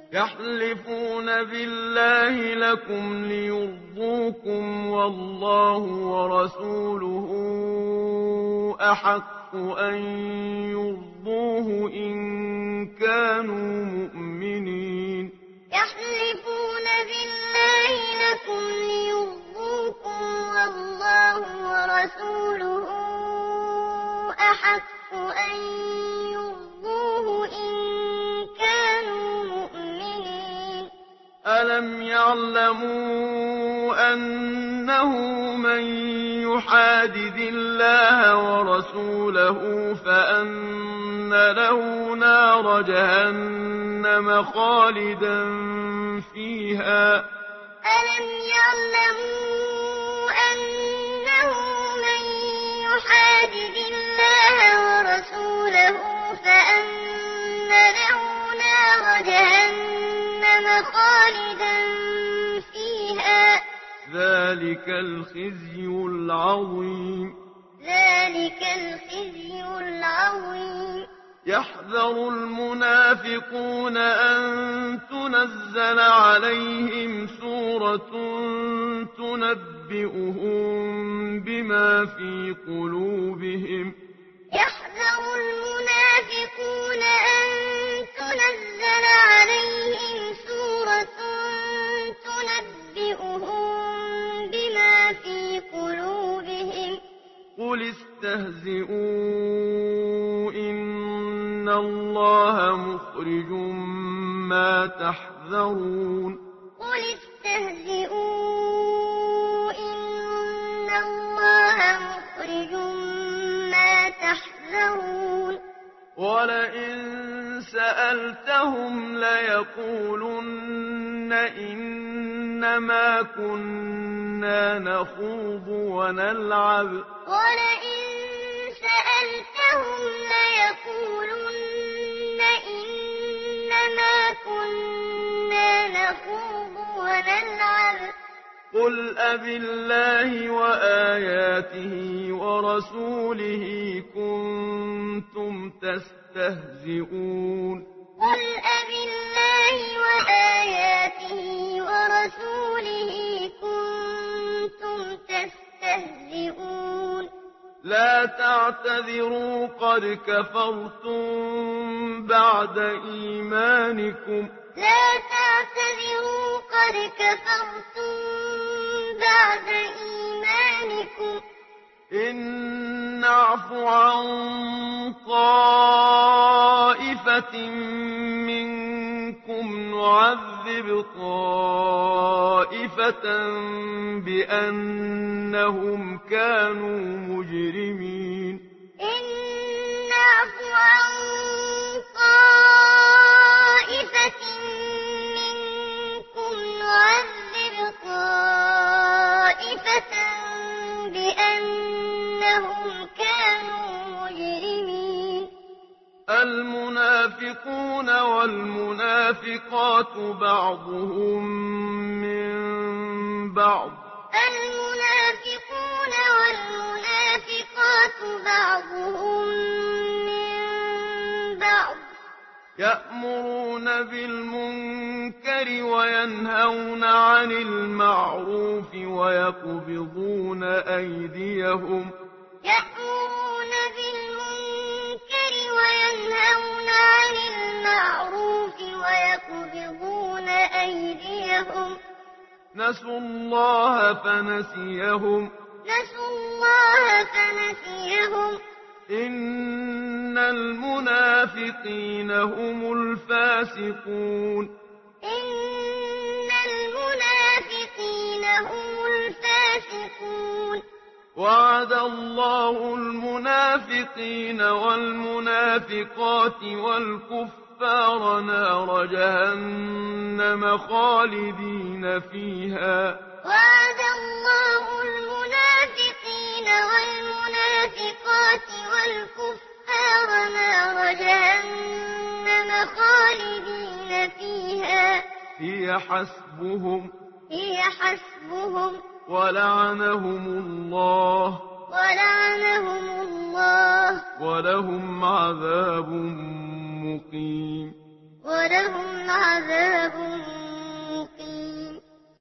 يحلفون بالله لكم ليرضوكم والله ورسوله أحق أن يرضوه إن كانوا مؤمنين يحلفون بالله لكم ليرضوكم والله ورسوله أحق أن يرضوه إن كانوا مؤمنين ألم يعلموا أنه من يحادد الله ورسوله فأن له نار جهنم خالدا فيها ألم يعلموا أنه من يحادد الله ورسوله فأن له نار جهنم خالدا فيها ذلك الخزي العظيم ذلك الخزي العظيم يحذر المنافقون أن تنزل عليهم سورة تنبئهم بما في قلوبهم يحذر المنافقون أن تنزل عليهم سورة تنبئهم بما في قلوبهم قل استهزئوا إن الله مخرج ما تحذرون قل استهزئوا إن الله مخرج ما تحذرون ولئن سألتهم ليقولن إنما كنا نخوض ونلعب ولئن سألتهم ليقولن إنما كنا نخوض ونلعب قل أبالله وآياته ورسوله كنتم تستهزئون قل أبالله وآياته ورسوله كنتم تستهزئون لا تعتذروا قد كفرتم بعد إيمانكم لا تعتذروا قد كفرتم بعد إيمانكم إن نعف عن طائفة منكم نعذب طائفة بأنهم كانوا مجرمين إن نعف عن طائفة منكم نعذب طائفة بأنهم كانوا مجرمين المنافقون والمنافقات بعضهم من بعض المنافقون والمنافقات بعضهم من بعض يأمرون بالمنكر وينهون عن المعروف ويقبضون أيديهم يأمرون بالمنكر وينهون عن المعروف ويقبضون أيديهم نسوا الله فنسيهم نسوا الله فنسيهم إن المنافقين هم الفاسقون إن المنافقين هم الفاسقون وعد الله المنافقين والمنافقات والكفار نار جهنم خالدين فيها وعد الله المنافقين والمنافقات والكفار نار جهنم خالدين فيها هي حسبهم ولعنهم الله ولهم عذاب